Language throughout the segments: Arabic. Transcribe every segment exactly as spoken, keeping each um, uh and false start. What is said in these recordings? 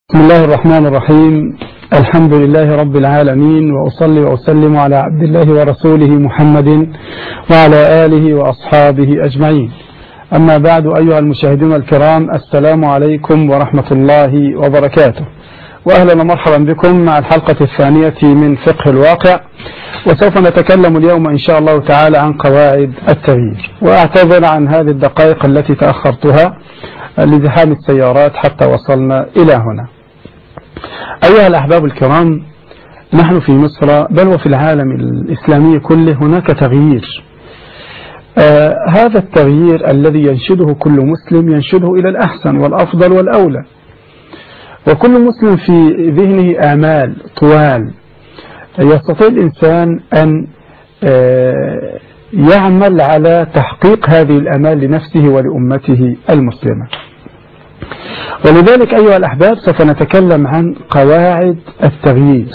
بسم الله الرحمن الرحيم. الحمد لله رب العالمين، وأصلي وأسلم على عبد الله ورسوله محمد وعلى آله وأصحابه أجمعين. أما بعد، أيها المشاهدون الكرام، السلام عليكم ورحمة الله وبركاته، وأهلا ومرحبا بكم مع الحلقة الثانية من فقه الواقع. وسوف نتكلم اليوم إن شاء الله تعالى عن قواعد التغيير، وأعتذر عن هذه الدقائق التي تأخرتها لزحام السيارات حتى وصلنا إلى هنا. أيها الأحباب الكرام، نحن في مصر بل وفي العالم الإسلامي كله هناك تغيير. آه هذا التغيير الذي ينشده كل مسلم ينشده إلى الأحسن والأفضل والأولى، وكل مسلم في ذهنه آمال طوال يستطيع الإنسان أن آه يعمل على تحقيق هذه الآمال لنفسه ولأمته المسلمة. ولذلك أيها الأحباب سوف نتكلم عن قواعد التغيير.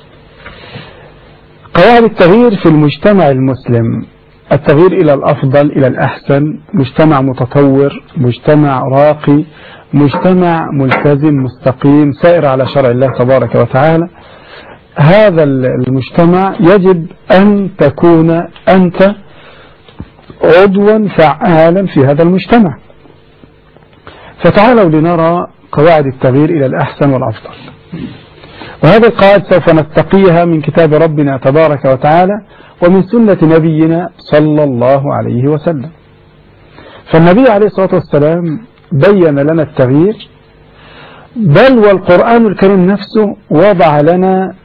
قواعد التغيير في المجتمع المسلم: التغيير إلى الأفضل إلى الأحسن، مجتمع متطور، مجتمع راقي، مجتمع ملتزم مستقيم سائر على شرع الله تبارك وتعالى. هذا المجتمع يجب أن تكون أنت عضوا فعالا في هذا المجتمع. فتعالوا لنرى قواعد التغيير إلى الأحسن والأفضل. وهذه القواعد سوف نستقيها من كتاب ربنا تبارك وتعالى ومن سنة نبينا صلى الله عليه وسلم. فالنبي عليه الصلاة والسلام بين لنا التغيير، بل والقرآن الكريم نفسه وضع لنا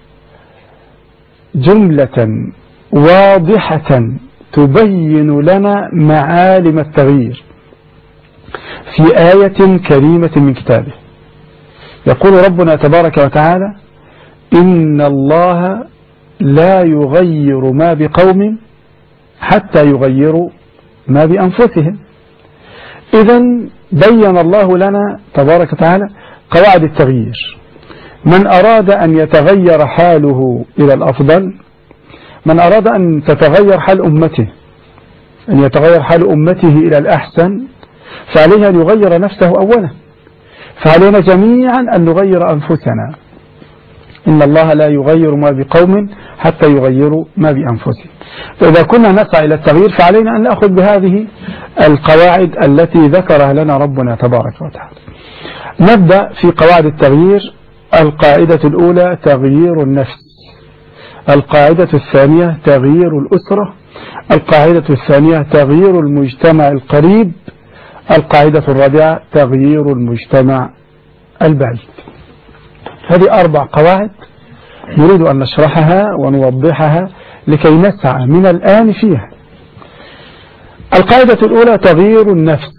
جملة واضحة تبين لنا معالم التغيير في آية كريمة من كتابه. يقول ربنا تبارك وتعالى: إن الله لا يغير ما بقوم حتى يغيروا ما بأنفسهم. إذن بين الله لنا تبارك وتعالى قواعد التغيير. من أراد أن يتغير حاله إلى الأفضل، من أراد أن تتغير حال أمته، أن يتغير حال أمته إلى الأحسن، فعليه أن يغير نفسه أولا. فعلينا جميعا أن نغير أنفسنا. إن الله لا يغير ما بقوم حتى يغيروا ما بأنفسهم. فإذا كنا نسعى إلى التغيير فعلينا أن نأخذ بهذه القواعد التي ذكرها لنا ربنا تبارك وتعالى. نبدأ في قواعد التغيير. القاعدة الأولى: تغيير النفس. القاعدة الثانية: تغيير الأسرة. القاعدة الثانية: تغيير المجتمع القريب. القاعدة الرابعة: تغيير المجتمع البعيد. هذه أربع قواعد نريد أن نشرحها ونوضحها لكي نسعى من الآن فيها. القاعدة الأولى: تغيير النفس.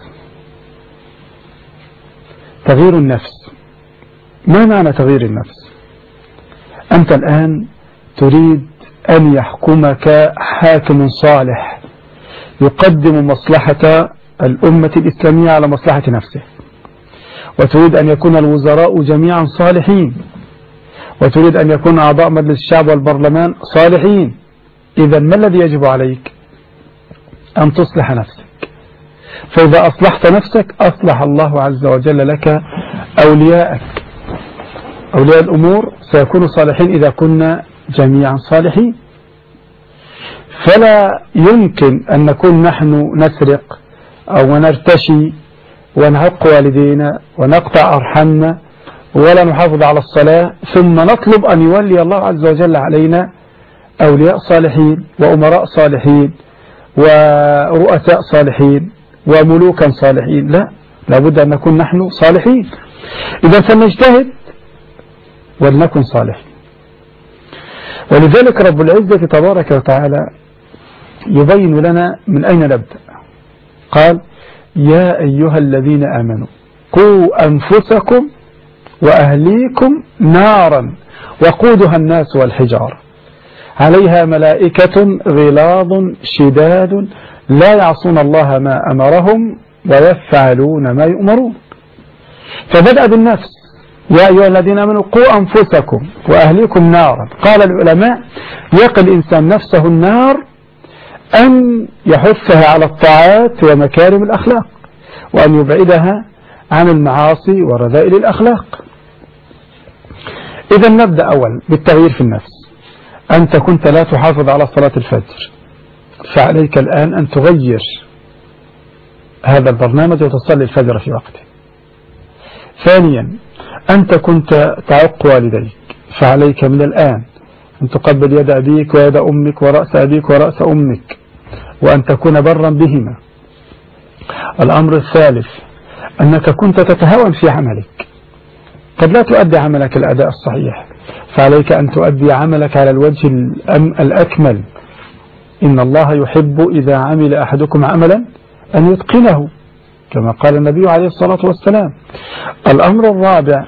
تغيير النفس، ما معنى تغيير النفس؟ أنت الآن تريد أن يحكمك حاكم صالح يقدم مصلحة الأمة الإسلامية على مصلحة نفسه، وتريد أن يكون الوزراء جميعا صالحين، وتريد أن يكون أعضاء مجلس الشعب والبرلمان صالحين. إذا ما الذي يجب عليك؟ أن تصلح نفسك. فإذا أصلحت نفسك أصلح الله عز وجل لك أولياءك. أولياء الأمور سيكونوا صالحين إذا كنا جميعا صالحين. فلا يمكن أن نكون نحن نسرق أو نرتشي ونعق والدينا ونقطع أرحامنا ولا نحافظ على الصلاة، ثم نطلب أن يولي الله عز وجل علينا أولياء صالحين وأمراء صالحين ورؤساء صالحين وملوكا صالحين. لا، لابد أن نكون نحن صالحين. إذا فلنجتهد ولنكن صالحين. ولذلك رب العزة تبارك وتعالى يبين لنا من أين نبدأ. قال: يا أيها الذين آمنوا قوا أنفسكم وأهليكم نارا وقودها الناس والحجارة عليها ملائكة غلاظ شداد لا يعصون الله ما أمرهم ويفعلون ما يؤمرون. فبدأ بالنفس: يا أيها الذين آمنوا قوا أنفسكم وأهليكم نارا. قال العلماء: يقي الإنسان نفسه النار أن يحثها على الطاعات ومكارم الأخلاق، وأن يبعدها عن المعاصي ورذائل الأخلاق. إذا نبدأ أول بالتغيير في النفس. أنت كنت لا تحافظ على صلاة الفجر، فعليك الآن أن تغير هذا البرنامج وتصلي الفجر في وقته. ثانيا، أنت كنت تعق والديك، فعليك من الآن أن تقبل يد أبيك ويد أمك ورأس أبيك ورأس أمك، وأن تكون برا بهما. الأمر الثالث، أنك كنت تتهاون في عملك، قد لا تؤدي عملك الأداء الصحيح، فعليك أن تؤدي عملك على الوجه الأكمل. إن الله يحب إذا عمل أحدكم عملا أن يتقنه، كما قال النبي عليه الصلاة والسلام. الأمر الرابع،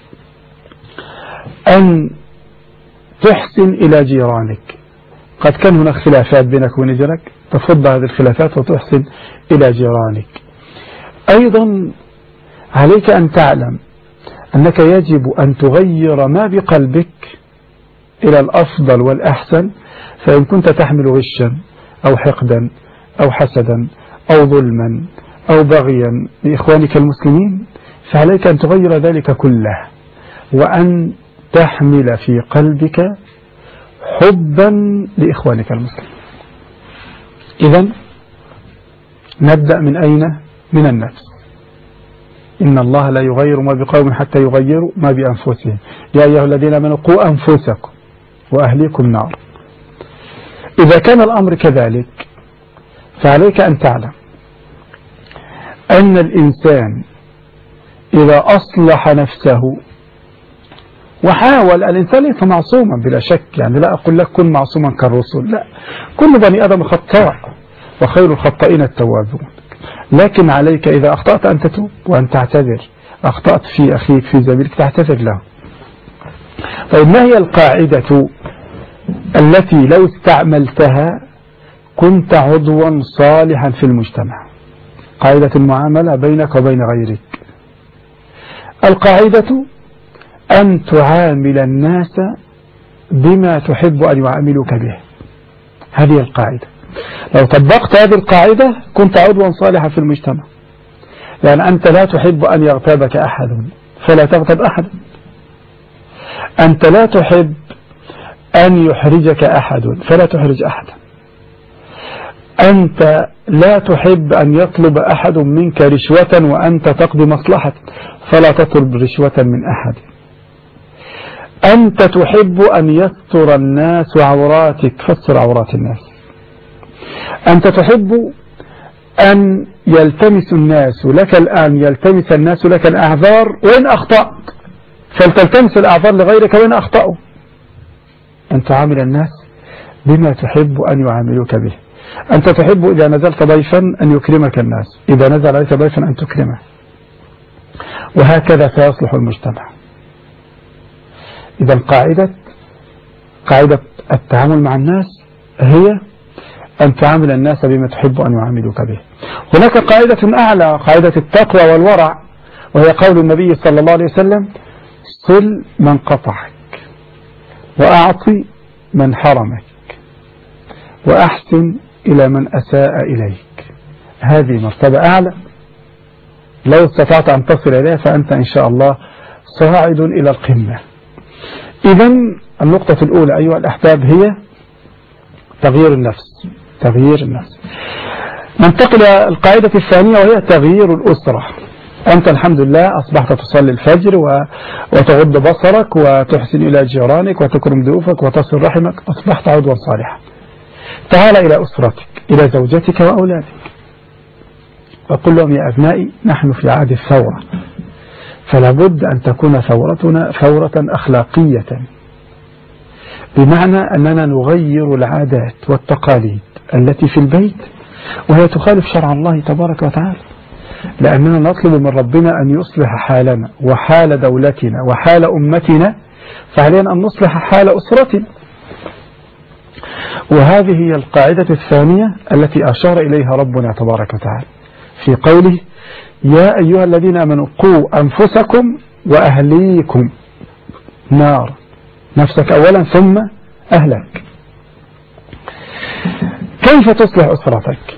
أن تحسن إلى جيرانك. قد كان هناك خلافات بينك وبين جيرانك، تفض هذه الخلافات وتحسن إلى جيرانك. أيضا عليك أن تعلم أنك يجب أن تغير ما بقلبك إلى الأفضل والأحسن. فإن كنت تحمل غشا أو حقدا أو حسدا أو ظلما أو بغيا لإخوانك المسلمين، فعليك أن تغير ذلك كله، وأن تحمل في قلبك حبا لإخوانك المسلمين. إذن نبدأ من أين؟ من النفس. إن الله لا يغير ما بقوم حتى يغيروا ما بأنفسهم، يا أيها الذين آمنوا قوا أنفسكم وأهليكم نار. إذا كان الأمر كذلك، فعليك أن تعلم أن الإنسان إذا أصلح نفسه وحاول، الإنسان ليس معصوما بلا شك، يعني لا أقول لك كن معصوما كالرسل، لا، كل بني آدم خطاء وخير الخطائين التوابون، لكن عليك إذا أخطأت أن تتوب وأن تعتذر. أخطأت في أخيك في زميلك تعتذر له. طيب، ما هي القاعدة التي لو استعملتها كنت عضوا صالحا في المجتمع؟ قاعدة المعاملة بينك وبين غيرك. القاعدة أن تعامل الناس بما تحب أن يعاملوك به. هذه القاعدة. لو طبقت هذه القاعدة كنت عضوا صالحا في المجتمع، لأن أنت لا تحب أن يغتابك أحد فلا تغتاب أحد. أنت لا تحب أن يحرجك أحد فلا تحرج أحد. أنت لا تحب أن يطلب أحد منك رشوة وأنت تقضي مصلحة فلا تطلب رشوة من أحد. أنت تحب أن يستر الناس عوراتك فاستر عورات الناس. أنت تحب أن يلتمس الناس لك الآن يلتمس الناس لك الأعذار وإن أخطأت، فلتلتمس الأعذار لغيرك وإن أخطأوا. أن تعامل الناس بما تحب أن يعاملوك به. أنت تحب إذا نزلت ضيفا أن يكرمك الناس، إذا نزل عليك ضيفا أن تكرمه، وهكذا سيصلح المجتمع. إذا القاعدة قاعدة التعامل مع الناس هي أن تعامل الناس بما تحب أن يعاملوك به. هناك قاعدة أعلى، قاعدة التقوى والورع، وهي قول النبي صلى الله عليه وسلم: صل من قطعك وأعطي من حرمك وأحسن إلى من أساء إليك. هذه مرتبة أعلى، لو استطعت أن تصل إليها فأنت إن شاء الله صاعد إلى القمة. إذن النقطة الأولى أيها الأحباب هي تغيير النفس. تغيير النفس. ننتقل إلى القاعدة الثانية وهي تغيير الأسرة. أنت الحمد لله أصبحت تصلي الفجر وتغض بصرك وتحسن إلى جيرانك وتكرم ضيوفك وتصل رحمك، أصبحت عضوا صالحا. تعال إلى أسرتك، إلى زوجتك وأولادك، وقل لهم: يا أبنائي نحن في عهد الثورة، فلا بد أن تكون ثورتنا ثورة أخلاقية، بمعنى أننا نغير العادات والتقاليد التي في البيت وهي تخالف شرع الله تبارك وتعالى، لأننا نطلب من ربنا أن يصلح حالنا وحال دولتنا وحال أمتنا، فعلينا أن نصلح حال أسرتنا. وهذه هي القاعدة الثانية التي أشار إليها ربنا تبارك وتعالى في قوله: يا أيها الذين آمنوا قوا أنفسكم وأهليكم نار. نفسك أولا ثم أهلك. كيف تصلح أسرتك؟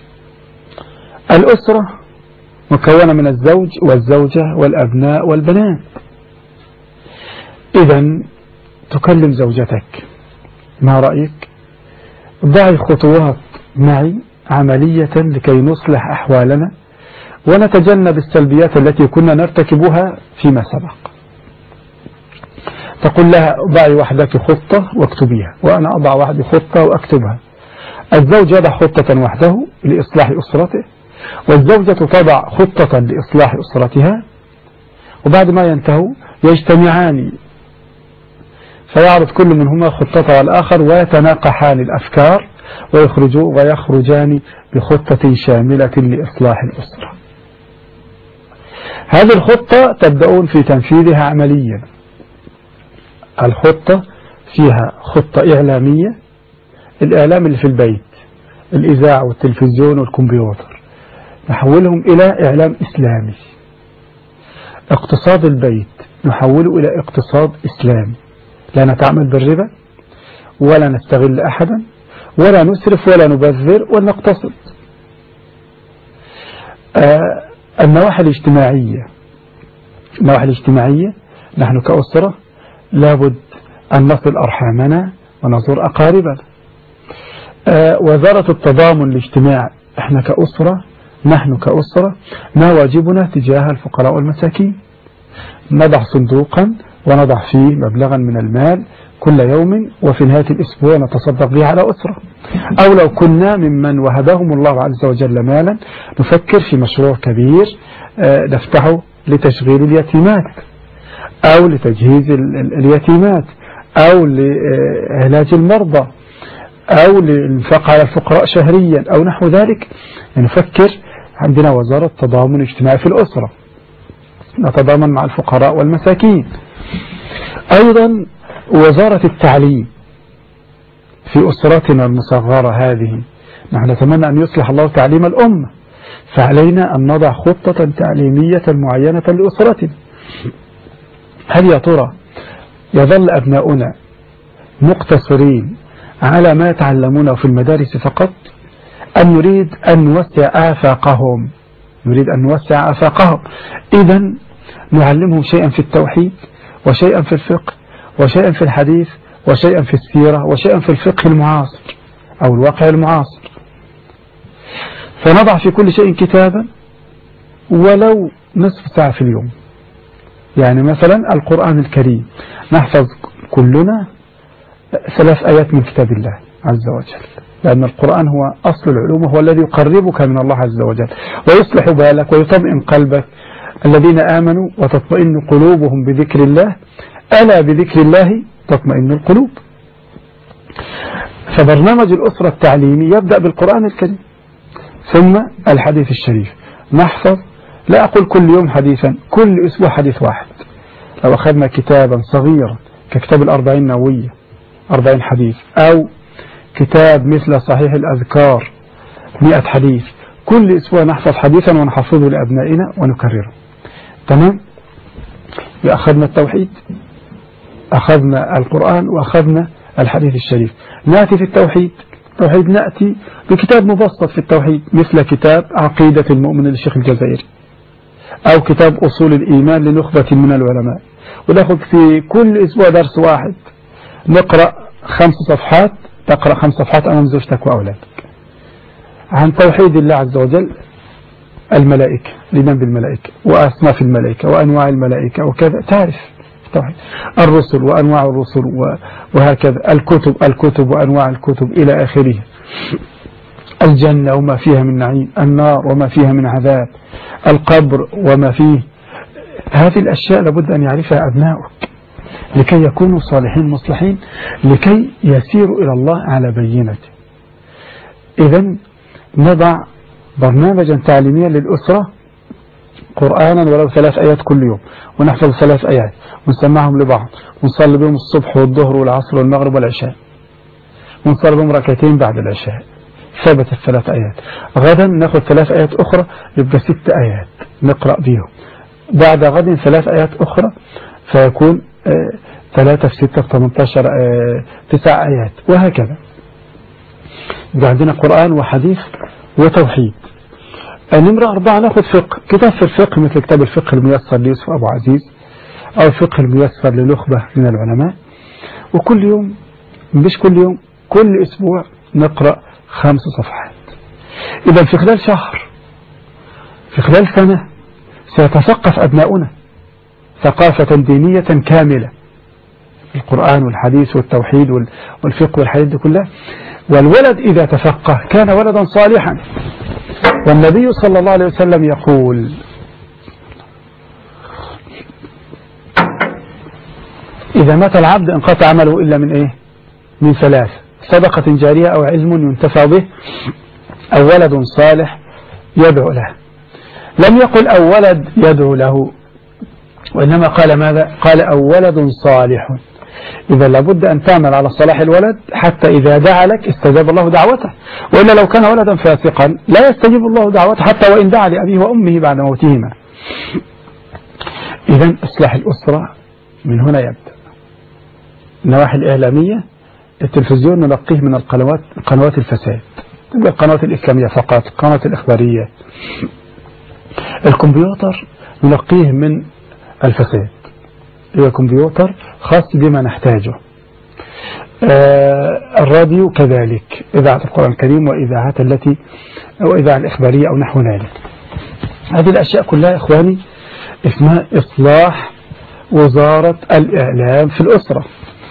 الأسرة مكونة من الزوج والزوجة والأبناء والبنات. إذن تكلم زوجتك: ما رأيك؟ ضعي خطوات معي عملية لكي نصلح أحوالنا ونتجنب السلبيات التي كنا نرتكبها فيما سبق. تقول لها: ضعي وحدك خطة واكتبيها، وأنا أضع وحدي خطة وأكتبها. الزوج يضع خطة وحده لإصلاح أسرته، والزوجة تضع خطة لإصلاح أسرتها، وبعد ما ينتهوا يجتمعان فيعرض كل منهما خطته الآخر ويتناقحان الأفكار ويخرجوا ويخرجان بخطة شاملة لإصلاح الأسرة. هذه الخطة تبدأون في تنفيذها عمليا. الخطة فيها خطة إعلامية، الإعلام اللي في البيت، الإذاعة والتلفزيون والكمبيوتر، نحولهم إلى إعلام إسلامي. اقتصاد البيت نحوله إلى اقتصاد إسلامي، لا نتعامل بالربا ولا نستغل أحدا ولا نسرف ولا نبذر ولا نقتصد. آه النواحي الاجتماعية النواحي الاجتماعية نحن كأسرة لابد أن نصل أرحامنا ونزور أقاربنا. آه وزارة التضامن الاجتماعي، احنا كأسرة نحن كأسرة ما واجبنا تجاه الفقراء والمساكين؟ نضع صندوقا ونضع فيه مبلغا من المال كل يوم، وفي نهاية الأسبوع نتصدق به على أسرة. أو لو كنا ممن وهبهم الله عز وجل مالا نفكر في مشروع كبير نفتحه لتشغيل اليتيمات أو لتجهيز اليتيمات أو لعلاج المرضى أو للإنفاق على الفقراء شهريا أو نحو ذلك. نفكر. عندنا وزارة تضامن اجتماعي في الأسرة، نتضامن مع الفقراء والمساكين. أيضا وزارة التعليم في أسرتنا المصغرة هذه، نحن نتمنى أن يصلح الله تعليم الأمة، فعلينا أن نضع خطة تعليمية معينة لأسرتنا. هل يا ترى يظل أبناؤنا مقتصرين على ما يتعلمونه في المدارس فقط، أم نريد أن نوسع آفاقهم نريد أن نوسع آفاقهم إذن نعلمهم شيئا في التوحيد وشيئا في الفقه وشيئا في الحديث وشيئا في السيرة وشيئا في الفقه المعاصر أو الواقع المعاصر. فنضع في كل شيء كتابا ولو نصف ساعة في اليوم. يعني مثلا القرآن الكريم نحفظ كلنا ثلاث آيات من كتاب الله عز وجل، لأن القرآن هو أصل العلوم، هو الذي يقربك من الله عز وجل ويصلح بالك ويطمئن قلبك. الذين آمنوا وتطمئن قلوبهم بذكر الله، ألا بذكر الله تطمئن القلوب. فبرنامج الأسرة التعليمي يبدأ بالقرآن الكريم ثم الحديث الشريف. نحفظ، لا أقول كل يوم حديثا، كل أسبوع حديث واحد. لو أخذنا كتابا صغيرا ككتاب الأربعين النووية أربعين حديث، أو كتاب مثل صحيح الأذكار مئة حديث، كل أسبوع نحفظ حديثا ونحفظه لأبنائنا ونكرره. تمام؟ أخذنا التوحيد، أخذنا القرآن، وأخذنا الحديث الشريف. نأتي في التوحيد التوحيد نأتي بكتاب مبسط في التوحيد مثل كتاب عقيدة المؤمن للشيخ الجزائري، أو كتاب أصول الإيمان لنخبة من العلماء، ونأخذ في كل أسبوع درس واحد. نقرأ خمس صفحات تقرأ خمس صفحات أمام زوجتك وأولادك عن توحيد الله عز وجل، الملائكة، الإيمان بالملائكة وأصناف الملائكة وأنواع الملائكة وكذا، تعرف التوحيد، الرسل وأنواع الرسل وهكذا، الكتب الكتب وأنواع الكتب إلى آخره، الجنة وما فيها من نعيم، النار وما فيها من عذاب، القبر وما فيه. هذه الأشياء لابد أن يعرفها أبناؤك لكي يكونوا صالحين مصلحين، لكي يسيروا إلى الله على بينته. إذن نضع برنامجا تعليميا للأسرة، قرآنا ولو ثلاث آيات كل يوم، ونحفظ ثلاث آيات ونسمعهم لبعض، ونصلي بهم الصبح والظهر والعصر والمغرب والعشاء، ونصلي بهم ركعتين بعد العشاء. ثبت الثلاث آيات. غدا نأخذ ثلاث آيات أخرى، يبقى ست آيات نقرأ بهم. بعد غد ثلاث آيات أخرى، فيكون آه ثلاثة في ستة في ثمانية عشر آه تسع آيات، وهكذا. يبقى عندنا قرآن وحديث وتوحيد. النمرة أربعة نأخذ فقه، كتاب في الفقه مثل كتاب الفقه الميسر ليوسف أبو عزيز، أو فقه الميسر لنخبة من العلماء. وكل يوم، مش كل يوم، كل أسبوع نقرأ خمس صفحات. إذا في خلال شهر، في خلال سنة، سيتثقف أبناؤنا ثقافة دينية كاملة، القرآن والحديث والتوحيد والفقه والحديث دي كلها. والولد إذا تفقه كان ولدا صالحا. والنبي صلى الله عليه وسلم يقول: إذا مات العبد انقطع عمله إلا من إيه؟ من ثلاث: صدقة جارية، أو علم ينتفع به، أو ولد صالح يدعو له. لم يقل أو ولد يدعو له، وإنما قال ماذا؟ قال أو ولد صالح. إذا لابد أن تعمل على صلاح الولد حتى إذا دعا لك استجاب الله دعوته، وإلا لو كان ولدا فاسقا لا يستجيب الله دعوته حتى وإن دعا لأبيه وأمه بعد موتهما. إذن إصلاح الأسرة من هنا يبدأ. النواحي الإعلامية، التلفزيون نلقيه من القنوات قنوات الفساد، تبقى القنوات الإسلامية فقط، القنوات الإخبارية. الكمبيوتر نلقيه من الفساد، هو كمبيوتر خاص بما نحتاجه. آه الراديو كذلك، إذاعة القرآن الكريم وإذاعات التي أو إذاعة الإخبارية أو نحو ذلك. هذه الأشياء كلها إخواني اسمها إصلاح وزارة الإعلام في الأسرة.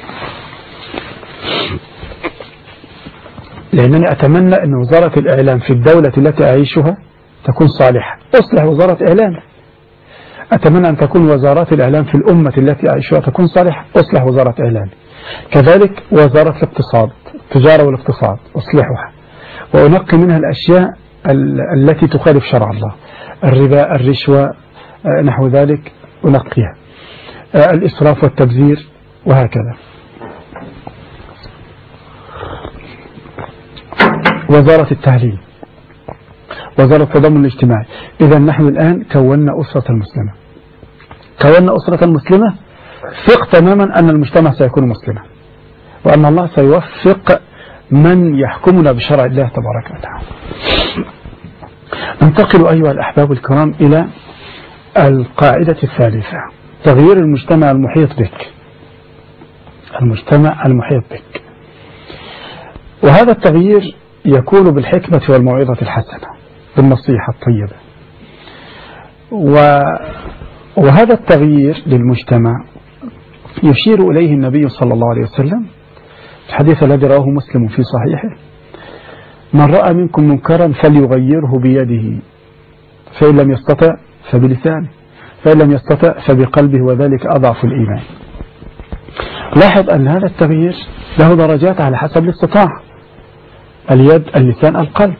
لأنني أتمنى أن وزارة الإعلام في الدولة التي أعيشها تكون صالحة. أصلح وزارة إعلام. أتمنى أن تكون وزارات الإعلام في الأمة التي أعيشها تكون صالحة. أصلح وزارة إعلام. كذلك وزارة الاقتصاد، التجارة والاقتصاد، أصلحها وأنقي منها الأشياء التي تخالف شرع الله، الربا، الرشوة، نحو ذلك أنقيها، الإسراف والتبذير وهكذا. وزارة التعليم، وزارة التضامن الاجتماعي. إذا نحن الآن كونا أسرة مسلمة، كونا أسرة مسلمة، ثق تماما أن المجتمع سيكون مسلما، وأن الله سيوفق من يحكمنا بشرع الله تبارك وتعالى. ننتقل أيها الأحباب الكرام إلى القاعدة الثالثة: تغيير المجتمع المحيط بك. المجتمع المحيط بك، وهذا التغيير يكون بالحكمة والموعظة الحسنة، بالنصيحة الطيبة. وهذا التغيير للمجتمع يشير إليه النبي صلى الله عليه وسلم في الحديث الذي رواه مسلم في صحيحه: من رأى منكم منكرا فليغيره بيده، فإن لم يستطع فبلسانه، فإن لم يستطع فبقلبه، وذلك أضعف الإيمان. لاحظ أن هذا التغيير له درجات على حسب الاستطاعة: اليد، اللسان، القلب.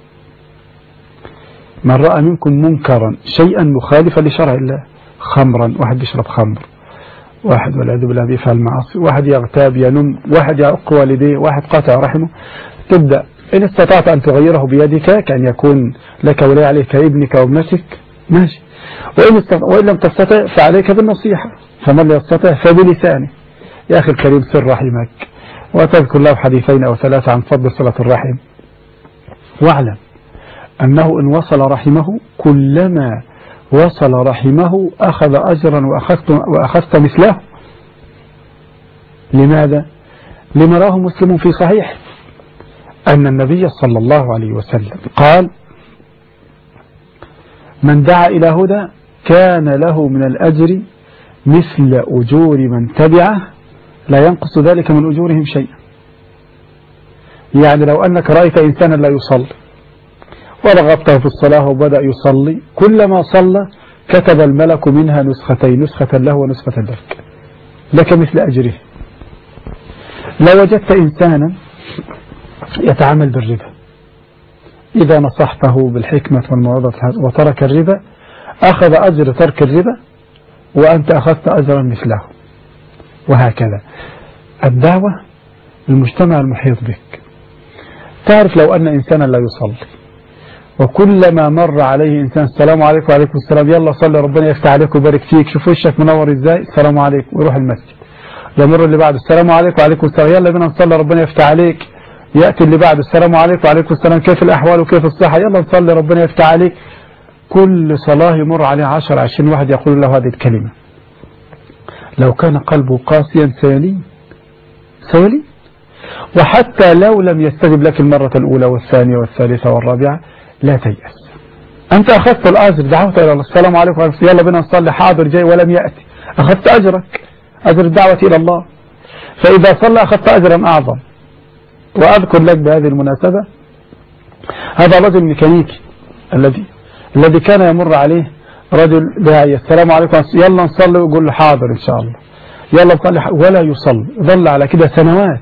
من رأى منكم منكرا، شيئا مخالفا لشرع الله، خمرا، واحد يشرب خمر، واحد والعياذ بالله بيفعل معاصي، واحد يغتاب ينم، واحد يعق والديه، واحد قاطع رحمه، تبدأ إن استطعت أن تغيره بيدك كأن يكون لك ولاية عليه كابنك وابنتك، ماشي. وإن, وإن لم تستطع فعليك بالنصيحة، فمن لا يستطع فبلسانه. يا أخي الكريم، سر رحمك وتذكر له حديثين أو ثلاثة عن فضل صلة الرحم، واعلم أنه إن وصل رحمه كلما وصل رحمه أخذ أجرا وأخذت, وأخذت مثله. لماذا؟ لما رواه مسلم في صحيح أن النبي صلى الله عليه وسلم قال: من دعا إلى هدى كان له من الأجر مثل أجور من تبعه لا ينقص ذلك من أجورهم شيئا. يعني لو أنك رأيت إنسانا لا يصلي ورغبته في الصلاة وبدأ يصلي، كلما صلى كتب الملك منها نسختين، نسخة له ونسخة لك، لك مثل أجره. لو وجدت إنسانا يتعامل بالربا، إذا نصحته بالحكمة والموعظة وترك الربا أخذ أجر ترك الربا وأنت أخذت أجرا مثله، وهكذا. الدعوة للمجتمع المحيط بك. تعرف لو أن إنسانا لا يصلي وكلما مر عليه إنسان السلام عليكم وعليكم السلام، يلا صلي ربنا يفتح عليك ويبارك فيك، شوف وشك منور إزاي، السلام عليكم، ويروح المسجد. يمر اللي بعده السلام عليكم وعليكم السلام، يلا بينا نصلي ربنا يفتح عليك. يأتي اللي بعده السلام عليكم وعليكم السلام، كيف الأحوال وكيف الصحة، يلا نصلي ربنا يفتح عليك. كل صلاة يمر عليه عشر عشرين واحد يقول له هذه الكلمة. لو كان قلبه قاسيا سيلين سيلين. وحتى لو لم يستجب لك المرة الأولى والثانية والثالثة والرابعة لا تيأس. أنت أخذت الأجر، دعوت إلى الله، السلام عليكم ورحمة الله، يلا بنا نصلي، حاضر جاي، ولم يأتي، أخذت أجرك، أجر الدعوة إلى الله. فإذا صلى أخذت أجرا أعظم. وأذكر لك بهذه المناسبة هذا الرجل الميكانيكي الذي الذي كان يمر عليه رجل داعية، السلام عليكم، يلا نصلي، ويقول له حاضر إن شاء الله، يلا نصلي، ولا يصلي. ظل على كده سنوات.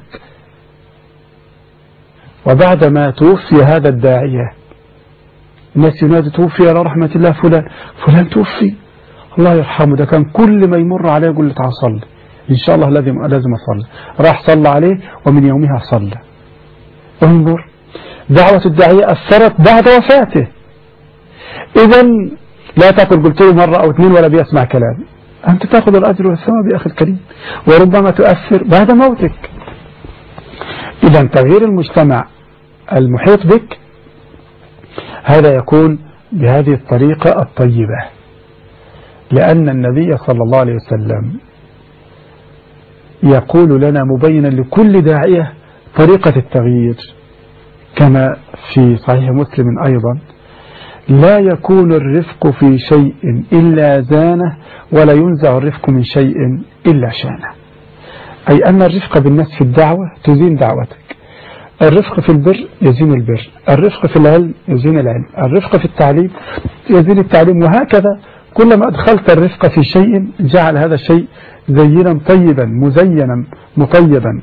وبعدما توفي هذا الداعية الناس ينادي توفي على رحمة الله فلان، فلان توفي، الله يرحمه، ده كان كل ما يمر عليه يقول له تعال صلي، إن شاء الله لازم لازم أصلي. راح صلى عليه ومن يومها صلى. انظر، دعوة الداعية أثرت بعد وفاته. إذا لا تقل قلت له مرة أو اثنين ولا بيسمع كلام، أنت تأخذ الأجر والثواب يا أخي الكريم، وربما تؤثر بعد موتك. إذا تغيير المجتمع المحيط بك هذا يكون بهذه الطريقة الطيبة، لأن النبي صلى الله عليه وسلم يقول لنا مبينا لكل داعية طريقة التغيير، كما في صحيح مسلم أيضا: لا يكون الرفق في شيء إلا زانه، ولا ينزع الرفق من شيء إلا شانه. أي أن الرفق بالناس في الدعوة تزين دعوتك، الرفق في البر يزين البر، الرفق في العلم يزين العلم، الرفق في التعليم يزين التعليم، وهكذا. كلما أدخلت الرفق في شيء جعل هذا الشيء زينا طيبا مزينا مطيبا.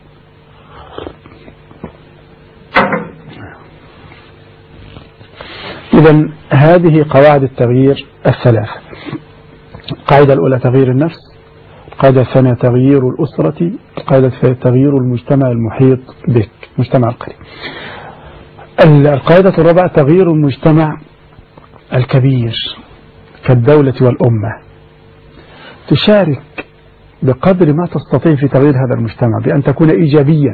إذن هذه قواعد التغيير الثلاث. القاعدة الأولى تغيير النفس، القاعدة الثانية تغيير الأسرة، القاعدة الثالثة تغيير المجتمع المحيط بك، مجتمع القريب. القاعدة الرابعة تغيير المجتمع الكبير كالدولة والأمة. تشارك بقدر ما تستطيع في تغيير هذا المجتمع بأن تكون إيجابيا،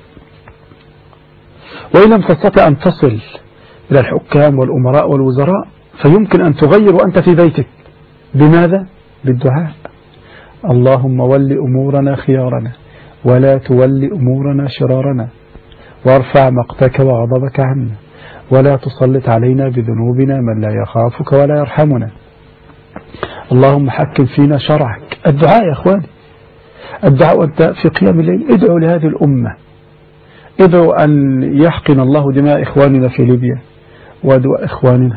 وإن لم تستطع أن تصل إلى الحكام والأمراء والوزراء فيمكن أن تغير وأنت في بيتك. بماذا؟ بالدعاء. اللهم ول أمورنا خيارنا ولا تول أمورنا شرارنا، وارفع مقتك وغضبك عنا، ولا تسلط علينا بذنوبنا من لا يخافك ولا يرحمنا. اللهم حكم فينا شرعك. الدعاء يا أخواني، الدعاء. أنت في قيام الليل ادعو لهذه الأمة، ادعو أن يحقن الله دماء إخواننا في ليبيا، ودواء إخواننا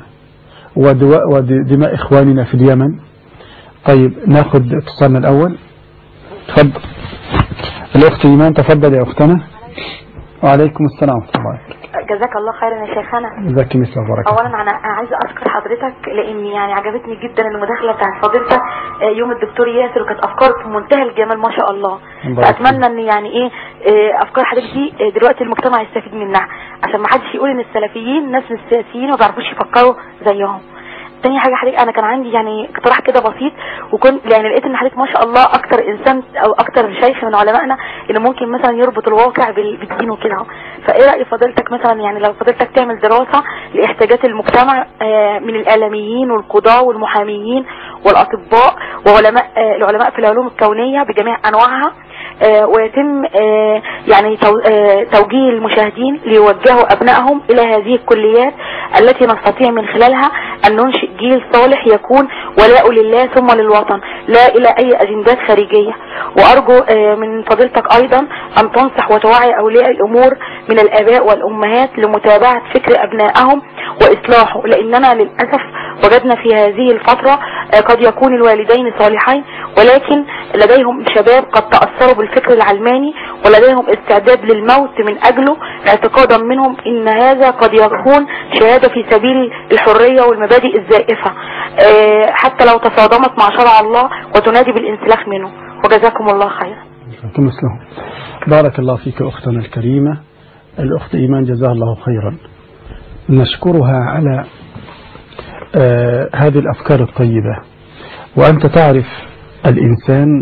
ودماء إخواننا في اليمن. طيب ناخذ اتصالنا الأول. تفضل الأخت إيمان، تفضل يا أختنا. وعليكم السلام ورحمة الله وبركاته. جزاك الله خيرا يا شيخنا. جزاك مثل البركة. اولا انا عايزه اشكر حضرتك لان يعني عجبتني جدا المداخله بتاعت فضيلتك يوم الدكتور ياسر، وكانت افكار في منتهى الجمال ما شاء الله. فاتمنى ان يعني ايه افكار حضرتك دي دلوقتي المجتمع يستفيد منها، عشان ما حدش يقول ان السلفيين ناس السياسيين ما بيعرفوش يفكروا زيهم. تاني حاجة حضرتك انا كان عندي يعني اقتراح كده بسيط، وكنت يعني لقيت ان حضرتك ما شاء الله اكتر انسان او اكتر شيخ من علمائنا اللي ممكن مثلا يربط الواقع بالدين وكده. فايه رأي فضيلتك مثلا يعني لو فضيلتك تعمل دراسة لاحتياجات المجتمع من الاعلاميين والقضاة والمحاميين والاطباء وعلماء العلماء في العلوم الكونية بجميع انواعها، آه ويتم آه يعني تو آه توجيه المشاهدين ليوجهوا أبنائهم إلى هذه الكليات التي نستطيع من خلالها أن ننشئ جيل صالح يكون ولاء لله ثم للوطن، لا إلى أي أجندات خارجية. وأرجو من فضيلتك أيضا أن تنصح وتوعي أولياء الأمور من الآباء والأمهات لمتابعة فكر أبنائهم وإصلاحه، لأننا للأسف وجدنا في هذه الفترة قد يكون الوالدين صالحين ولكن لديهم شباب قد تأثروا بالفكر العلماني ولديهم استعداد للموت من أجله، اعتقادا منهم إن هذا قد يكون شهادة في سبيل الحرية والمبادئ الزائفة حتى لو تصادمت مع شرع الله وتنادي بالانسلاخ منه. وجزاكم الله خيرا. بارك الله فيك أختنا الكريمة الأخت إيمان، جزاها الله خيرا. نشكرها على آه هذه الأفكار الطيبة. وأنت تعرف الإنسان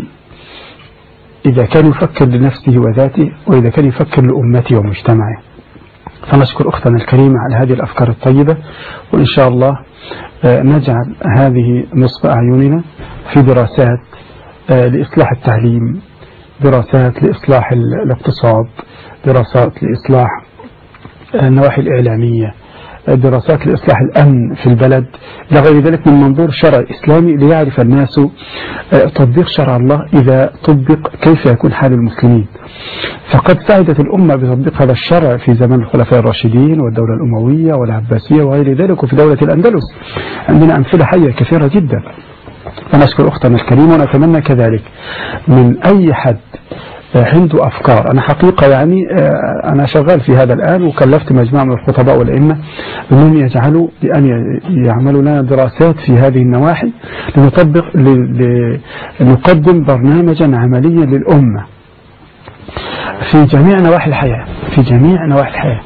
إذا كان يفكر لنفسه وذاته وإذا كان يفكر لأمته ومجتمعه. فنشكر أختنا الكريمة على هذه الأفكار الطيبة، وإن شاء الله آه نجعل هذه نصف أعيننا في دراسات لإصلاح التعليم، دراسات لإصلاح الاقتصاد، دراسات لإصلاح النواحي الإعلامية، دراسات لإصلاح الأمن في البلد، إلى غير ذلك من منظور شرع إسلامي ليعرف الناس تطبيق شرع الله. إذا طبق كيف يكون حال المسلمين؟ فقد ساعدت الأمة بتطبيق هذا الشرع في زمن الخلفاء الراشدين والدولة الأموية والعباسية وغير ذلك، وفي دولة الأندلس عندنا أمثلة حية كثيرة جدا. ونشكر أختنا الكريمة ونتمنى كذلك من أي حد عنده أفكار. أنا حقيقة يعني أنا شغال في هذا الآن، وكلفت مجموعة من الخطباء والأئمة أنهم يجعلوا بأن يعملوا لنا دراسات في هذه النواحي لنطبق لنقدم برنامجا عمليا للأمة في جميع نواحي الحياة في جميع نواحي الحياة.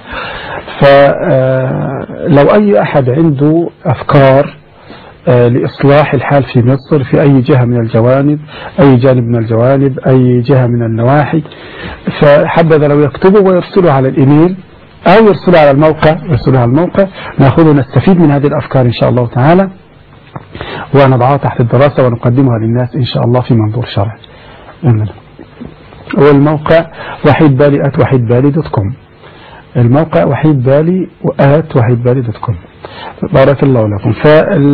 فلو أي أحد عنده أفكار لإصلاح الحال في مصر في أي جهة من الجوانب، أي جانب من الجوانب، أي جهة من النواحي، فحبذا لو يكتبوا ويرسلوا على الإيميل أو يرسلوا على الموقع يرسلوا على الموقع نأخذ ونستفيد من هذه الأفكار إن شاء الله تعالى، ونضعها تحت الدراسة ونقدمها للناس إن شاء الله في منظور شرعي. والموقع وحيد بالي آت وحيد بالي دوت كوم، الموقع وحيد بالي وآت وحيد بالي دوت كوم. بارك الله لكم. فال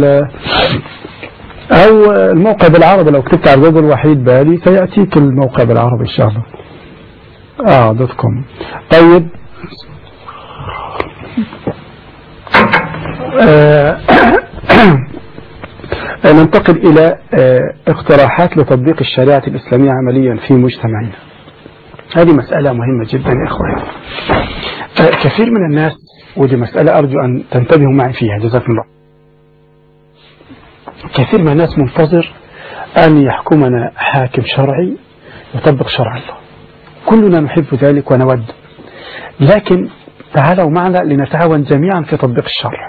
أو الموقع بالعربي لو كتبت على جوجل وحيد بالي سيأتيك الموقع بالعربي إن شاء الله. آه دوت كوم. طيب آه ننتقل إلى آه اقتراحات لتطبيق الشريعة الإسلامية عمليا في مجتمعنا. هذه مسألة مهمة جدا يا إخواني. آه كثير من الناس، ودي مسألة أرجو أن تنتبهوا معي فيها جزاكم الله، كثير من الناس منتظر أن يحكمنا حاكم شرعي يطبق شرع الله. كلنا نحب ذلك ونود، لكن تعالوا معنا لنتعاون جميعا في تطبيق الشرع.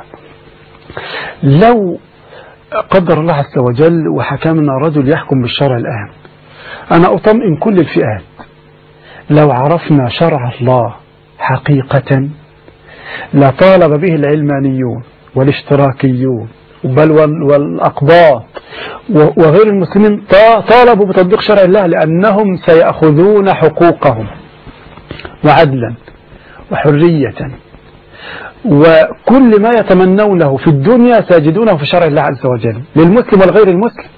لو قدر الله عز وجل وحكمنا رجل يحكم بالشرع الآن، أنا أطمئن كل الفئات لو عرفنا شرع الله حقيقة لطالب به العلمانيون والاشتراكيون بل والأقباط وغير المسلمين، طالبوا بتطبيق شرع الله، لأنهم سيأخذون حقوقهم وعدلا وحرية، وكل ما يتمنونه في الدنيا سيجدونه في شرع الله عز وجل للمسلم والغير المسلم.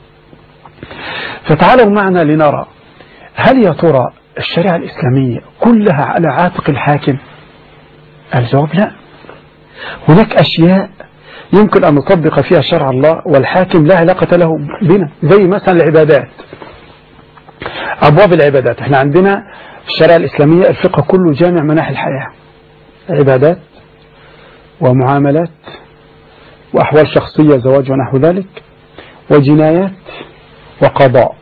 فتعالوا معنا لنرى هل يا ترى الشريعة الإسلامية كلها على عاتق الحاكم؟ الجواب لا. هناك أشياء يمكن أن نطبق فيها شرع الله والحاكم لا علاقة له بنا، زي مثلا العبادات، أبواب العبادات. احنا عندنا في الشريعة الإسلامية الفقه كله جامع مناحي الحياة، عبادات ومعاملات وأحوال شخصية زواج ونحو ذلك، وجنايات وقضاء.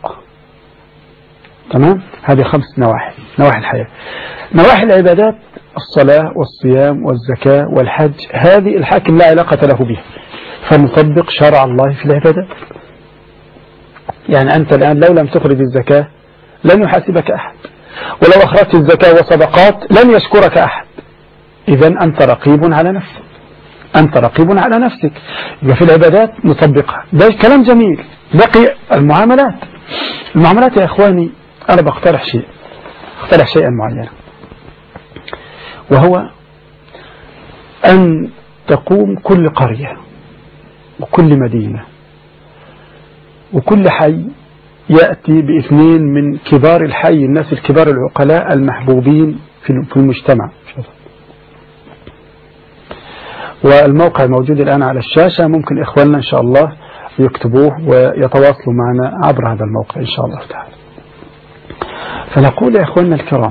تمام؟ هذه خمس نواحي نواحي الحياة. نواحي العبادات الصلاة والصيام والزكاة والحج، هذه الحاكم لا علاقة له بها، فنطبق شرع الله في العبادات. يعني أنت الآن لو لم تخرج الزكاة لن يحاسبك أحد، ولو أخرجت الزكاة وصدقات لن يشكرك أحد. إذن أنت رقيب على نفسك أنت رقيب على نفسك يبقى في العبادات نطبقها. ده كلام جميل. بقي المعاملات. المعاملات يا إخواني أنا بقترح شيء اقترح شيئا معينا، وهو أن تقوم كل قرية وكل مدينة وكل حي يأتي باثنين من كبار الحي، الناس الكبار العقلاء المحبوبين في المجتمع. والموقع موجود الآن على الشاشة، ممكن إخواننا إن شاء الله يكتبوه ويتواصلوا معنا عبر هذا الموقع إن شاء الله تعالى. فنقول يا إخواننا الكرام،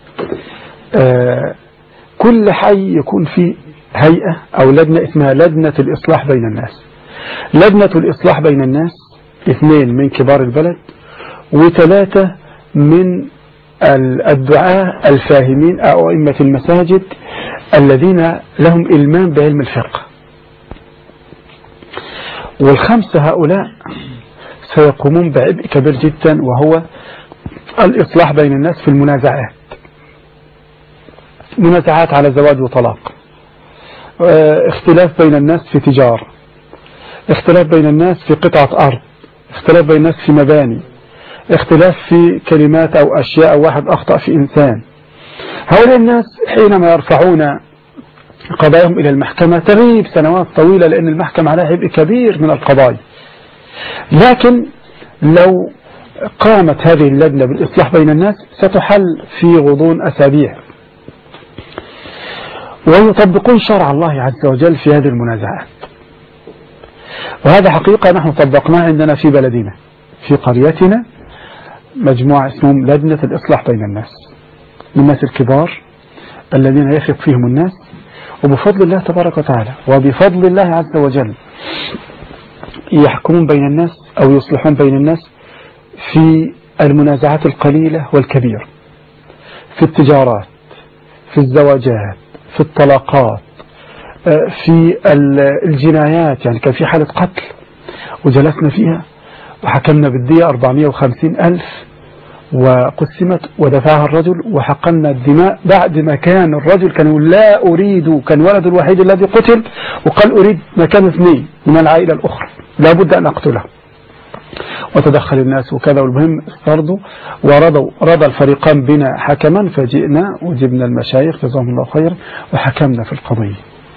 آه كل حي يكون فيه هيئة أو لجنة اسمها لجنة الإصلاح بين الناس. لجنة الإصلاح بين الناس اثنين من كبار البلد وثلاثة من الدعاة الفاهمين أو أئمة المساجد الذين لهم إلمام بعلم الفقه. والخمسة هؤلاء سيقومون بعبء كبير جدا، وهو الإصلاح بين الناس في المنازعات، منازعات على زواج وطلاق، اختلاف بين الناس في تجارة، اختلاف بين الناس في قطعة أرض، اختلاف بين الناس في مباني، اختلاف في كلمات أو أشياء أو واحد أخطأ في إنسان. هؤلاء الناس حينما يرفعون قضاياهم إلى المحكمة تغيب سنوات طويلة، لأن المحكمة عليها عبء كبير من القضايا. لكن لو قامت هذه اللجنة بالإصلاح بين الناس ستحل في غضون أسابيع، ويطبقون شرع الله عز وجل في هذه المنازعات. وهذا حقيقة نحن طبقناه عندنا في بلدنا في قريتنا، مجموعة اسمهم لجنة الإصلاح بين الناس، من الناس الكبار الذين يثق فيهم الناس، وبفضل الله تبارك وتعالى وبفضل الله عز وجل يحكمون بين الناس أو يصلحون بين الناس في المنازعات القليلة والكبيرة، في التجارات، في الزواجات، في الطلاقات، في الجنايات. يعني كان في حالة قتل وجلسنا فيها وحكمنا بالدية أربعمائة وخمسين ألف وقسمت ودفعها الرجل، وحقنا الدماء بعد ما كان الرجل كان يقول لا أريد، كان ولد الوحيد الذي قتل وقال أريد مكان اثنين من العائلة الأخرى لا بد أن أقتله، وتدخل الناس وكذا. والمهم استرضوا ورضوا، رضى الفريقان بنا حكما، فجئنا وجبنا المشايخ جزاهم الله خير وحكمنا في القضية،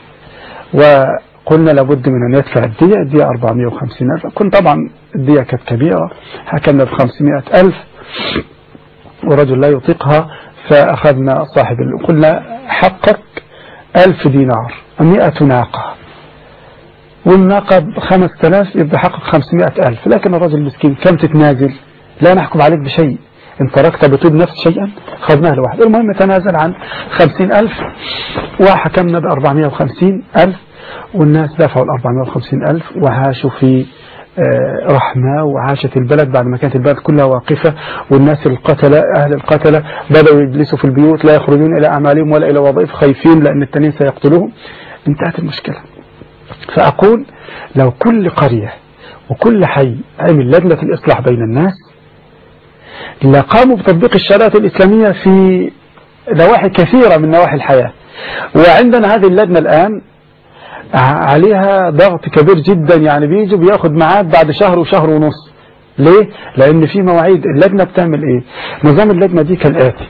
وقلنا لابد من أن يدفع الدية. الدية أربعمائة وخمسين ألف، كنت طبعا الدية كانت كبيرة، حكمنا بخمسمائة ألف ورجل لا يطيقها، فأخذنا صاحب قلنا حقك ألف دينار مئة ناقة، والناقة بخمس تلاف يبقى حقق خمسمائة ألف. لكن الرجل المسكين كم تتنازل؟ لا نحكم عليك بشيء، إن تركت بطيب نفس شيئا خذناه لوحده. المهم تنازل عن خمسين ألف وحكمنا بأربعمائة وخمسين ألف، والناس دافعوا الأربعمائة وخمسين ألف وعاشوا في رحمة، وعاشت البلد بعد ما كانت البلد كلها واقفة، والناس القتلة أهل القتلة بدأوا يجلسوا في البيوت لا يخرجون إلى أعمالهم ولا إلى وظائف، خايفين لأن التانيين سيقتلوهم. انتهت المشكلة. فأقول لو كل قرية وكل حي عمل لجنة الإصلاح بين الناس لقاموا بتطبيق الشريعة الإسلامية في نواحي كثيرة من نواحي الحياة. وعندنا هذه اللجنة الآن عليها ضغط كبير جدا، يعني بيجي بياخد ميعاد بعد شهر وشهر ونص. ليه؟ لأن في مواعيد. اللجنة بتعمل إيه؟ نظام اللجنة دي كالآتي: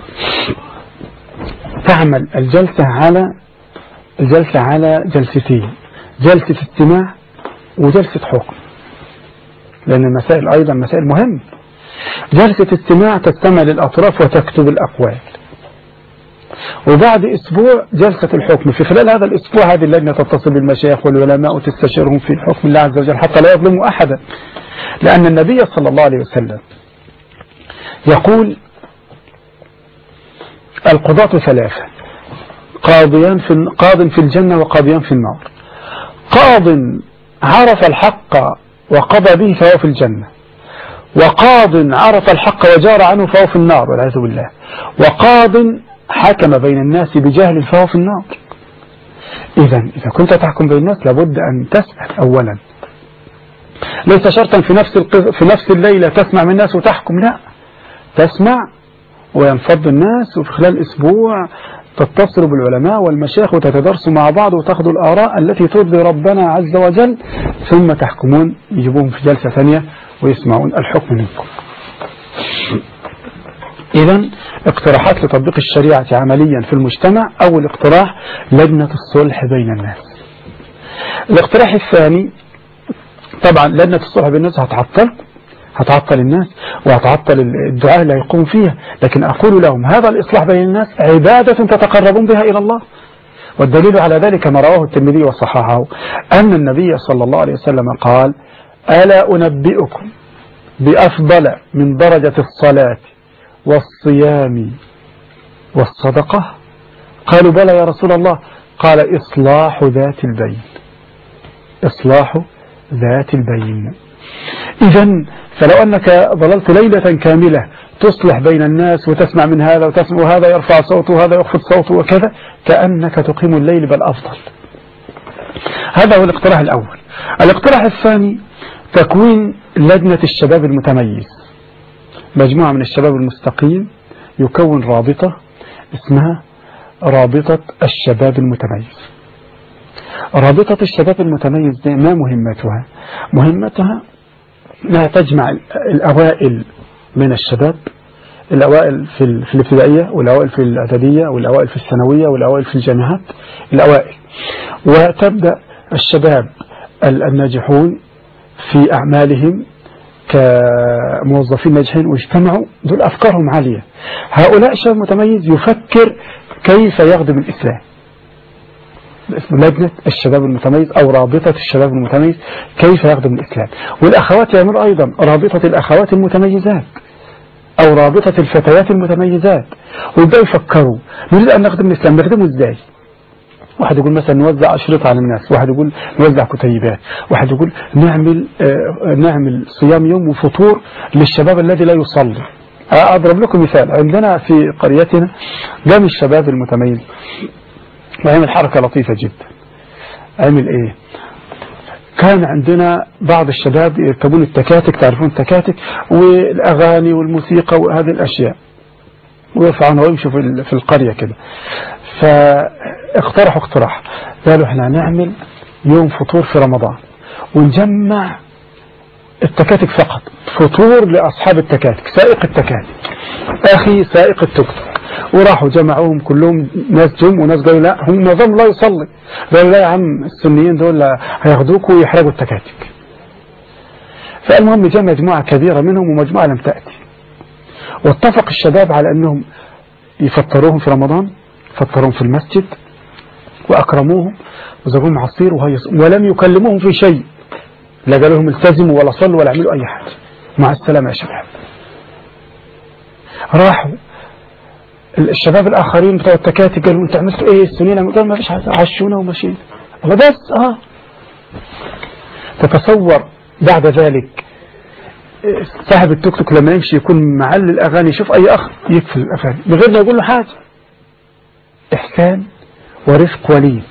تعمل الجلسة على الجلسة على جلستين، جلسة استماع وجلسة حكم، لأن المسائل أيضا مسائل مهمة. جلسة استماع تستمع للأطراف وتكتب الأقوال، وبعد أسبوع جلسة الحكم. في خلال هذا الأسبوع هذه اللجنة تتصل بالمشايخ والعلماء وتستشيرهم في حكم الله عز وجل حتى لا يظلموا أحدا، لأن النبي صلى الله عليه وسلم يقول: القضاة ثلاثة، قاضيان في قاض في الجنة وقاضيان في النار. قاض عرف الحق وقضى به فهو في الجنة، وقاض عرف الحق وجار عنه فهو في النار والعياذ بالله، وقاض حكم بين الناس بجهل فهو في النار. إذا إذا كنت تحكم بين الناس لابد أن تسأل أولا، ليس شرطا في نفس في نفس الليلة تسمع من الناس وتحكم، لا، تسمع وينفض الناس، وفي خلال أسبوع تتصلوا بالعلماء والمشايخ وتتدرسوا مع بعض وتاخذوا الآراء التي ترضي ربنا عز وجل، ثم تحكمون، يجيبوهم في جلسة ثانية ويسمعون الحكم منكم. إذا اقتراحات لتطبيق الشريعة عمليا في المجتمع: أول اقتراح لجنة الصلح بين الناس. الاقتراح الثاني، طبعا لجنة الصلح بين الناس هتعطل هتعطل الناس وهتعطل الدعاء اللي هيقوم فيها، لكن أقول لهم هذا الإصلاح بين الناس عبادة تتقربون بها إلى الله. والدليل على ذلك ما رواه الترمذي وصححه أن النبي صلى الله عليه وسلم قال: ألا أنبئكم بأفضل من درجة الصلاة والصيام والصدقة؟ قالوا: بلى يا رسول الله. قال: إصلاح ذات البين. إصلاح ذات البين. إذن فلو أنك ظللت ليلة كاملة تصلح بين الناس وتسمع من هذا وتسمع وهذا يرفع صوته وهذا يخفض صوته وكذا، كأنك تقيم الليل بل أفضل. هذا هو الاقتراح الأول. الاقتراح الثاني تكوين لجنة الشباب المتميز، مجموعة من الشباب المستقيم يكون رابطة اسمها رابطة الشباب المتميز. رابطة الشباب المتميز دي ما مهمتها؟ مهمتها أنها تجمع الأوائل من الشباب الأوائل في, في الابتدائية والأوائل في الإعدادية والأوائل في الثانوية والأوائل في الجامعات الأوائل، وتبدأ الشباب الناجحون في أعمالهم كموظفين ناجحين واجتمعوا، دول أفكارهم عالية. هؤلاء شباب متميز يفكر كيف يخدم الإسلام، اسمه لجنة الشباب المتميز أو رابطة الشباب المتميز كيف يخدم الإسلام. والأخوات يعملوا أيضا رابطة الأخوات المتميزات أو رابطة الفتيات المتميزات، ويبدأوا يفكروا نريد أن نخدم الإسلام، نخدمه إزاي؟ واحد يقول مثلا نوزع أشرطة على الناس، واحد يقول نوزع كتيبات، واحد يقول نعمل آه نعمل صيام يوم وفطور للشباب الذي لا يصلي. أضرب لكم مثال، عندنا في قريتنا قام الشباب المتميز وعمل حركة لطيفة جدا. عمل إيه؟ كان عندنا بعض الشباب يركبون التكاتك، تعرفون التكاتك والأغاني والموسيقى وهذه الأشياء، ويرفعون ويمشوا في القرية كده. فاقترحوا اقتراح، قالوا احنا هنعمل يوم فطور في رمضان ونجمع التكاتك فقط، فطور لأصحاب التكاتك، سائق التكاتك أخي سائق التوك توك. وراحوا جمعوهم كلهم، ناس جم وناس قالوا لا هم نظام لا يصلي، قالوا لا يا عم السنيين دول هياخدوك ويحرقوا التكاتك. فالمهم جاء مجموعة كبيرة منهم ومجموعة لم تأتي، واتفق الشباب على أنهم يفطروهم في رمضان، فطروهم في المسجد وأكرموهم وزقوهم عصير ولم يكلموهم في شيء، لا قالوا لهم التزموا ولا صلوا ولا عملوا أي حاجة، مع السلامة يا شباب. راحوا الشباب الآخرين بتوع التكاتك قالوا انت عملتوا ايه السنين؟ قالوا ما فيش حاجة، عشونا وماشيين. الله بس اه تتصور بعد ذلك صاحب التوك توك لما يمشي يكون معل الأغاني، يشوف أي أخ يكفل الأغاني من غير ما يقول له حاجة. إحسان ورفق ولين.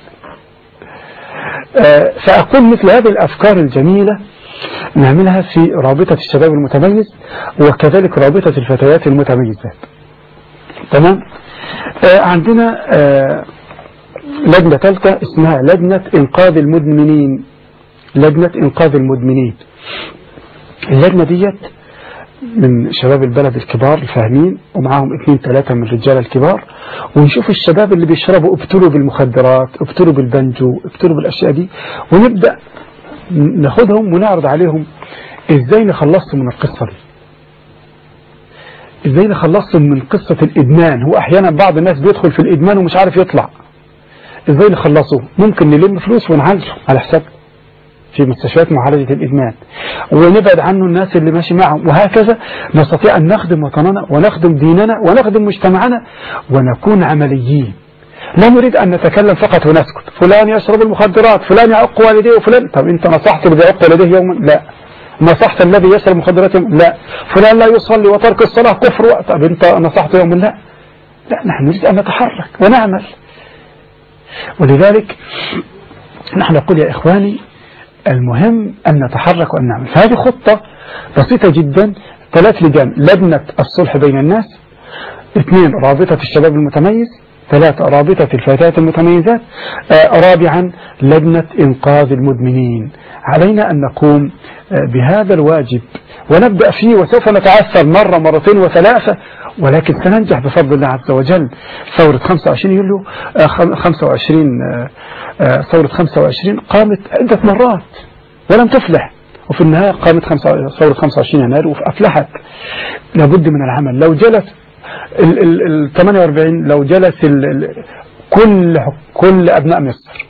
آه فأقول مثل هذه الأفكار الجميلة نعملها في رابطة الشباب المتميز وكذلك رابطة الفتيات المتميزات. تمام. آه عندنا آه لجنة ثالثة اسمها لجنة إنقاذ المدمنين. لجنة إنقاذ المدمنين. اللجنة ديت من شباب البلد الكبار الفاهمين ومعاهم اثنين ثلاثة من الرجال الكبار، ونشوف الشباب اللي بيشربوا ابتلوا بالمخدرات، ابتلوا بالبنجو، ابتلوا بالأشياء دي، ونبدأ ناخدهم ونعرض عليهم ازاي نخلصهم من القصة دي، ازاي نخلصهم من قصة الإدمان. هو أحيانا بعض الناس بيدخل في الإدمان ومش عارف يطلع، ازاي نخلصه؟ ممكن نلم فلوس ونعالجه على حساب في مستشفيات معالجة الإدمان، ونبعد عنه الناس اللي ماشي معهم، وهكذا نستطيع أن نخدم وطننا ونخدم ديننا ونخدم مجتمعنا ونكون عمليين. لا نريد أن نتكلم فقط ونسكت، فلان يشرب المخدرات، فلان يعق والديه، وفلان. طب أنت نصحت الذي يعق والديه يوما؟ لا. نصحت الذي يشرب المخدرات يوما؟ لا. فلان لا يصلي وترك الصلاة كفر، طب أنت نصحته يوما؟ لا. لا، نحن نريد أن نتحرك ونعمل. ولذلك نحن نقول يا إخواني المهم أن نتحرك وأن نعمل. فهذه خطة بسيطة جدا. ثلاث لجان: لجنة الصلح بين الناس، اثنين رابطة الشباب المتميز، ثلاثة رابطة الفتيات المتميزات، آه رابعا لجنة إنقاذ المدمنين. علينا أن نقوم آه بهذا الواجب ونبدأ فيه، وسوف نتعثر مرة مرتين وثلاثة، ولكن سننجح بفضل الله عز وجل. ثورة خمسة وعشرين يوليو آه خمسة وعشرين آه آه ثورة خمسة وعشرين قامت عدة مرات ولم تفلح، وفي النهاية قامت ثورة خمسة وعشرين يناير وأفلحت. لابد من العمل. لو جلس ال ثمانية وأربعين، لو جلس ال ال كل كل أبناء مصر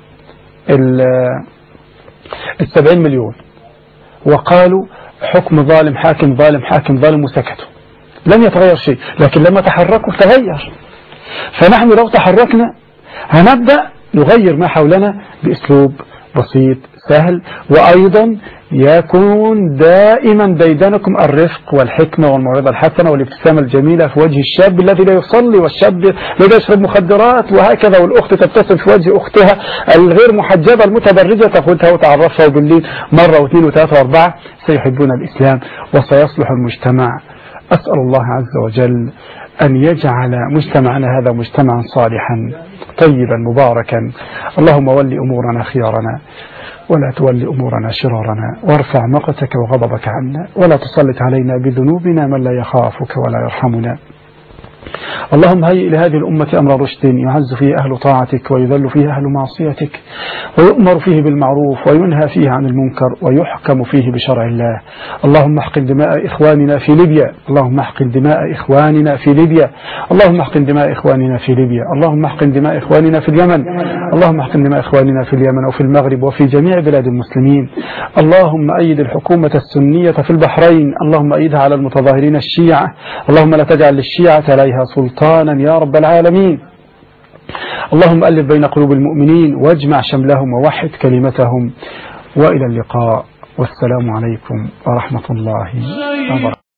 السبعين مليون وقالوا حكم ظالم، حاكم ظالم، حاكم ظالم، وسكتوا، لن يتغير شيء. لكن لما تحركوا تغير. فنحن لو تحركنا هنبدأ نغير ما حولنا بأسلوب بسيط سهل. وأيضا يكون دائما ديدنكم الرفق والحكمة والموعظة الحسنة والابتسامة الجميلة في وجه الشاب الذي لا يصلي والشاب الذي يشرب مخدرات وهكذا، والأخت تبتسم في وجه أختها الغير محجبة المتبرجة، تاخذها وتعرفها وبالليل مرة واثنين وثلاثة وأربعة، سيحبون الإسلام وسيصلح المجتمع. أسأل الله عز وجل أن يجعل مجتمعنا هذا مجتمعا صالحا طيبا مباركا. اللهم ول أمورنا خيارنا ولا تولي أمورنا شرارنا، وارفع مقتك وغضبك عنا، ولا تسلط علينا بذنوبنا من لا يخافك ولا يرحمنا. اللهم هيئ لهذه الأمة أمر رشد يعز فيه أهل طاعتك ويذل فيه أهل معصيتك، ويؤمر فيه بالمعروف وينهى فيه عن المنكر ويحكم فيه بشرع الله. اللهم احقن دماء إخواننا في ليبيا، اللهم احقن دماء إخواننا في ليبيا، اللهم احقن دماء إخواننا في ليبيا، اللهم احقن دماء إخواننا في اليمن، اللهم احقن دماء إخواننا في اليمن وفي المغرب وفي جميع بلاد المسلمين. اللهم أيد الحكومة السنية في البحرين، اللهم أيدها على المتظاهرين الشيعة، اللهم لا تجعل للشيعة عليها سلطانا يا رب العالمين. اللهم ألف بين قلوب المؤمنين واجمع شملهم ووحد كلمتهم، وإلى اللقاء، والسلام عليكم ورحمة الله وبركاته.